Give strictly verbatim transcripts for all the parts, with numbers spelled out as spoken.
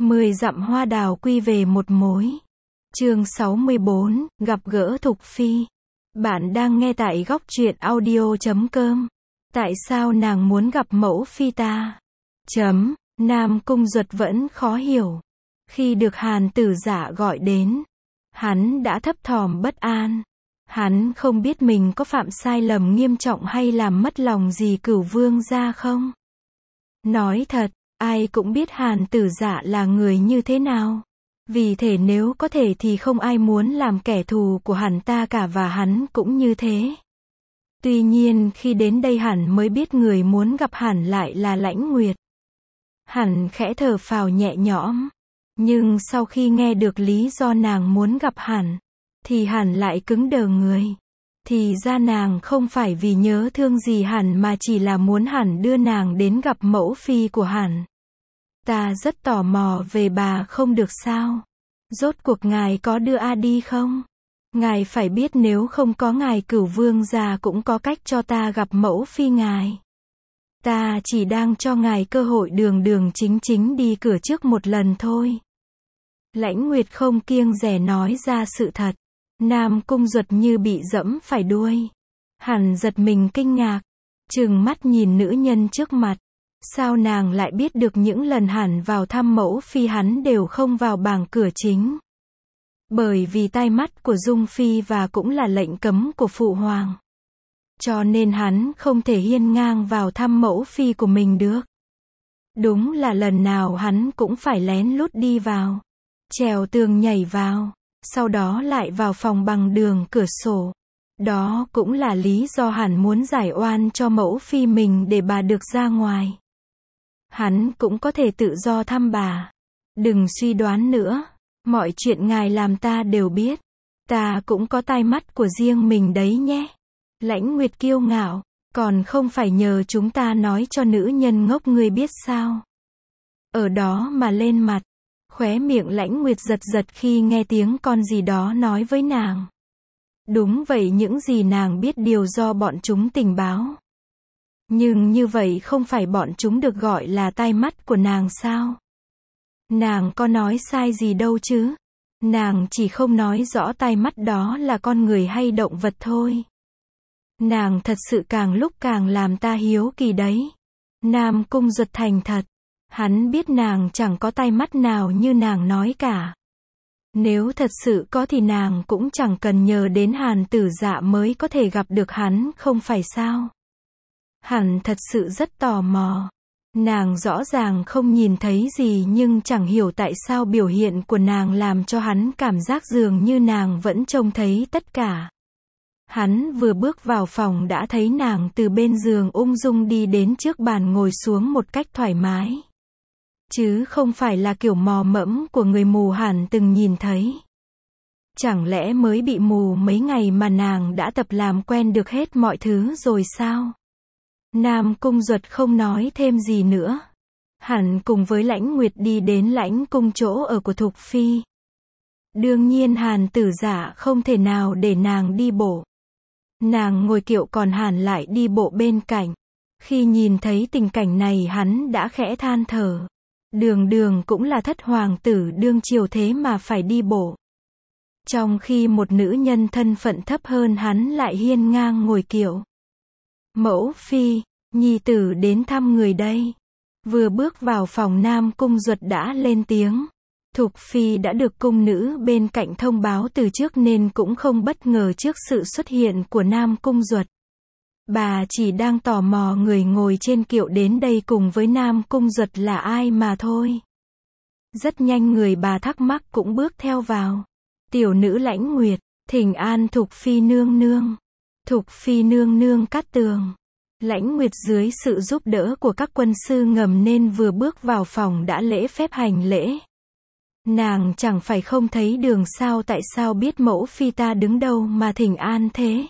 Mười dặm hoa đào quy về một mối. Chương sáu mươi bốn, gặp gỡ Thục Phi. Bạn đang nghe tại góc truyện audio chấm com. Tại sao nàng muốn gặp mẫu phi ta? Chấm, Nam Cung Duật vẫn khó hiểu. Khi được Hàn Tử Dạ gọi đến, hắn đã thấp thỏm bất an. Hắn không biết mình có phạm sai lầm nghiêm trọng hay làm mất lòng gì Cửu Vương gia không? Nói thật, ai cũng biết Hàn Tử Dạ là người như thế nào. Vì thế nếu có thể thì không ai muốn làm kẻ thù của hắn ta cả, và hắn cũng như thế. Tuy nhiên khi đến đây hắn mới biết người muốn gặp hắn lại là Lãnh Nguyệt. Hắn khẽ thở phào nhẹ nhõm. Nhưng sau khi nghe được lý do nàng muốn gặp hắn, thì hắn lại cứng đờ người. Thì ra nàng không phải vì nhớ thương gì hắn mà chỉ là muốn hắn đưa nàng đến gặp mẫu phi của hắn. Ta rất tò mò về bà, không được sao? Rốt cuộc ngài có đưa A đi không? Ngài phải biết nếu không có ngài Cửu Vương gia cũng có cách cho ta gặp mẫu phi ngài. Ta chỉ đang cho ngài cơ hội đường đường chính chính đi cửa trước một lần thôi. Lãnh Nguyệt không kiêng dè nói ra sự thật. Nam Cung Duật như bị dẫm phải đuôi. Hắn giật mình kinh ngạc, trừng mắt nhìn nữ nhân trước mặt. Sao nàng lại biết được những lần hắn vào thăm mẫu phi hắn đều không vào bảng cửa chính? Bởi vì tai mắt của Dung Phi và cũng là lệnh cấm của Phụ Hoàng. Cho nên hắn không thể hiên ngang vào thăm mẫu phi của mình được. Đúng là lần nào hắn cũng phải lén lút đi vào, trèo tường nhảy vào, sau đó lại vào phòng bằng đường cửa sổ. Đó cũng là lý do hắn muốn giải oan cho mẫu phi mình để bà được ra ngoài. Hắn cũng có thể tự do thăm bà. Đừng suy đoán nữa. Mọi chuyện ngài làm ta đều biết. Ta cũng có tai mắt của riêng mình đấy nhé. Lãnh Nguyệt kiêu ngạo. Còn không phải nhờ chúng ta nói cho nữ nhân ngốc ngươi biết sao? Ở đó mà lên mặt. Khóe miệng Lãnh Nguyệt giật giật khi nghe tiếng con gì đó nói với nàng. Đúng vậy, những gì nàng biết đều do bọn chúng tình báo. Nhưng như vậy không phải bọn chúng được gọi là tai mắt của nàng sao? Nàng có nói sai gì đâu chứ? Nàng chỉ không nói rõ tai mắt đó là con người hay động vật thôi. Nàng thật sự càng lúc càng làm ta hiếu kỳ đấy. Nam Cung Duật thành thật. Hắn biết nàng chẳng có tai mắt nào như nàng nói cả. Nếu thật sự có thì nàng cũng chẳng cần nhờ đến Hàn Tử Dạ mới có thể gặp được hắn, không phải sao? Hắn thật sự rất tò mò. Nàng rõ ràng không nhìn thấy gì nhưng chẳng hiểu tại sao biểu hiện của nàng làm cho hắn cảm giác dường như nàng vẫn trông thấy tất cả. Hắn vừa bước vào phòng đã thấy nàng từ bên giường ung dung đi đến trước bàn ngồi xuống một cách thoải mái. Chứ không phải là kiểu mò mẫm của người mù hắn từng nhìn thấy. Chẳng lẽ mới bị mù mấy ngày mà nàng đã tập làm quen được hết mọi thứ rồi sao? Nam Cung Duật không nói thêm gì nữa. Hắn cùng với Lãnh Nguyệt đi đến Lãnh Cung chỗ ở của Thục Phi. Đương nhiên Hàn Tử Dạ không thể nào để nàng đi bộ. Nàng ngồi kiệu còn hắn lại đi bộ bên cạnh. Khi nhìn thấy tình cảnh này hắn đã khẽ than thở. Đường đường cũng là thất hoàng tử đương triều thế mà phải đi bộ. Trong khi một nữ nhân thân phận thấp hơn hắn lại hiên ngang ngồi kiệu. Mẫu phi, nhi tử đến thăm người đây. Vừa bước vào phòng Nam Cung Duật đã lên tiếng. Thục Phi đã được cung nữ bên cạnh thông báo từ trước nên cũng không bất ngờ trước sự xuất hiện của Nam Cung Duật. Bà chỉ đang tò mò người ngồi trên kiệu đến đây cùng với Nam Cung Duật là ai mà thôi. Rất nhanh người bà thắc mắc cũng bước theo vào. Tiểu nữ Lãnh Nguyệt, thỉnh an Thục Phi nương nương. Thục Phi nương nương cát tường. Lãnh Nguyệt dưới sự giúp đỡ của các quân sư ngầm nên vừa bước vào phòng đã lễ phép hành lễ. Nàng chẳng phải không thấy đường sao, tại sao biết mẫu phi ta đứng đâu mà thỉnh an thế?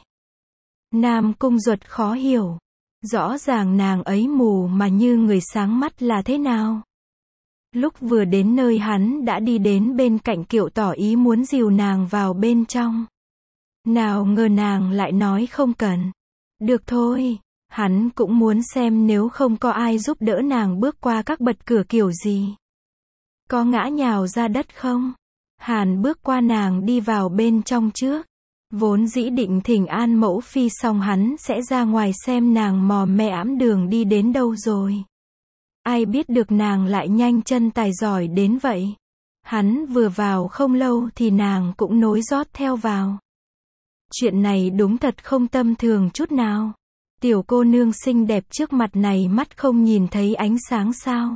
Nam Cung Duật khó hiểu. Rõ ràng nàng ấy mù mà như người sáng mắt là thế nào? Lúc vừa đến nơi hắn đã đi đến bên cạnh kiệu tỏ ý muốn dìu nàng vào bên trong. Nào ngờ nàng lại nói không cần. Được thôi. Hắn cũng muốn xem nếu không có ai giúp đỡ nàng bước qua các bậc cửa kiểu gì. Có ngã nhào ra đất không? Hàn bước qua nàng đi vào bên trong trước. Vốn dĩ định thỉnh an mẫu phi xong hắn sẽ ra ngoài xem nàng mò mè ẵm đường đi đến đâu rồi. Ai biết được nàng lại nhanh chân tài giỏi đến vậy. Hắn vừa vào không lâu thì nàng cũng nối rót theo vào. Chuyện này đúng thật không tầm thường chút nào. Tiểu cô nương xinh đẹp trước mặt này mắt không nhìn thấy ánh sáng sao?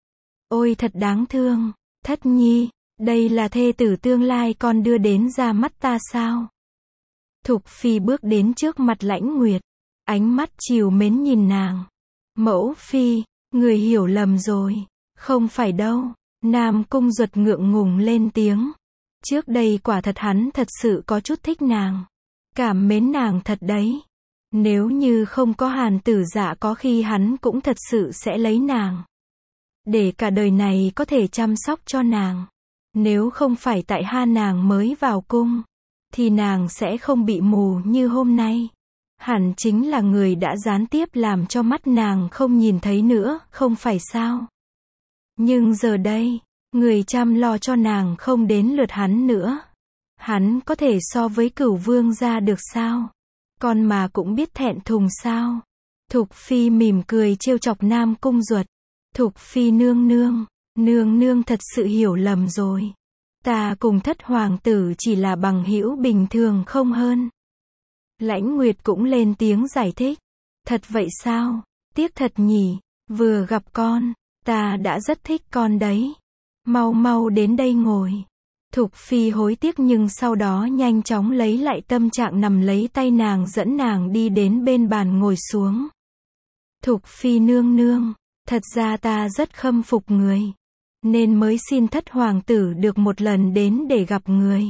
Ôi thật đáng thương, Thất Nhi, đây là thê tử tương lai con đưa đến ra mắt ta sao? Thục Phi bước đến trước mặt Lãnh Nguyệt, ánh mắt trìu mến nhìn nàng. Mẫu Phi, người hiểu lầm rồi, không phải đâu. Nam Cung Duật ngượng ngùng lên tiếng. Trước đây quả thật hắn thật sự có chút thích nàng. Cảm mến nàng thật đấy. Nếu như không có Hàn Tử Dạ có khi hắn cũng thật sự sẽ lấy nàng. Để cả đời này có thể chăm sóc cho nàng. Nếu không phải tại ha nàng mới vào cung, thì nàng sẽ không bị mù như hôm nay. Hẳn chính là người đã gián tiếp làm cho mắt nàng không nhìn thấy nữa, không phải sao? Nhưng giờ đây, người chăm lo cho nàng không đến lượt hắn nữa. Hắn có thể so với Cửu Vương gia được sao? Con mà cũng biết thẹn thùng sao? Thục Phi mỉm cười trêu chọc Nam Cung Duật. Thục Phi nương nương, nương nương thật sự hiểu lầm rồi. Ta cùng Thất hoàng tử chỉ là bằng hữu bình thường không hơn. Lãnh Nguyệt cũng lên tiếng giải thích. Thật vậy sao? Tiếc thật nhỉ, vừa gặp con, ta đã rất thích con đấy. Mau mau đến đây ngồi. Thục Phi hối tiếc nhưng sau đó nhanh chóng lấy lại tâm trạng nằm lấy tay nàng dẫn nàng đi đến bên bàn ngồi xuống. Thục Phi nương nương, thật ra ta rất khâm phục người, nên mới xin Thất hoàng tử được một lần đến để gặp người.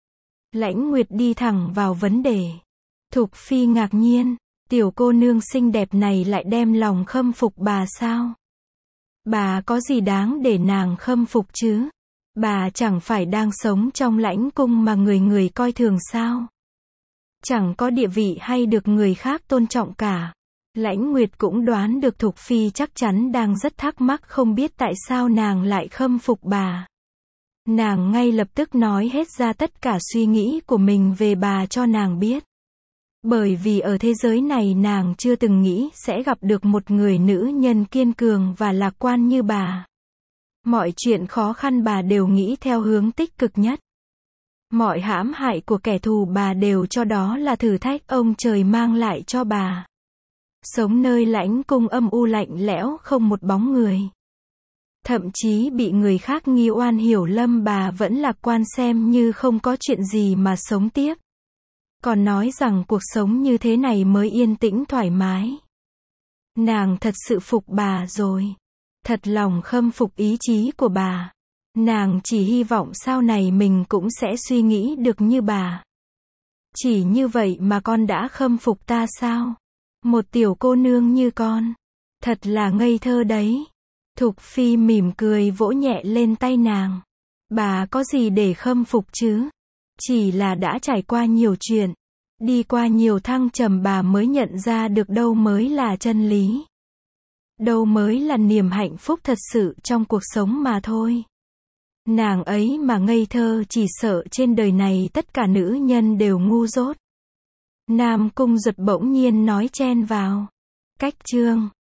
Lãnh Nguyệt đi thẳng vào vấn đề. Thục Phi ngạc nhiên, tiểu cô nương xinh đẹp này lại đem lòng khâm phục bà sao? Bà có gì đáng để nàng khâm phục chứ? Bà chẳng phải đang sống trong lãnh cung mà người người coi thường sao? Chẳng có địa vị hay được người khác tôn trọng cả. Lãnh Nguyệt cũng đoán được Thục Phi chắc chắn đang rất thắc mắc không biết tại sao nàng lại khâm phục bà. Nàng ngay lập tức nói hết ra tất cả suy nghĩ của mình về bà cho nàng biết. Bởi vì ở thế giới này nàng chưa từng nghĩ sẽ gặp được một người nữ nhân kiên cường và lạc quan như bà. Mọi chuyện khó khăn bà đều nghĩ theo hướng tích cực nhất. Mọi hãm hại của kẻ thù bà đều cho đó là thử thách ông trời mang lại cho bà. Sống nơi lãnh cung âm u lạnh lẽo không một bóng người. Thậm chí bị người khác nghi oan hiểu lầm bà vẫn lạc quan xem như không có chuyện gì mà sống tiếp. Còn nói rằng cuộc sống như thế này mới yên tĩnh thoải mái. Nàng thật sự phục bà rồi. Thật lòng khâm phục ý chí của bà. Nàng chỉ hy vọng sau này mình cũng sẽ suy nghĩ được như bà. Chỉ như vậy mà con đã khâm phục ta sao? Một tiểu cô nương như con. Thật là ngây thơ đấy. Thục Phi mỉm cười vỗ nhẹ lên tay nàng. Bà có gì để khâm phục chứ? Chỉ là đã trải qua nhiều chuyện. Đi qua nhiều thăng trầm bà mới nhận ra được đâu mới là chân lý. Đâu mới là niềm hạnh phúc thật sự trong cuộc sống mà thôi. Nàng ấy mà ngây thơ chỉ sợ trên đời này tất cả nữ nhân đều ngu dốt. Nam Cung Duật bỗng nhiên nói chen vào. Cách chương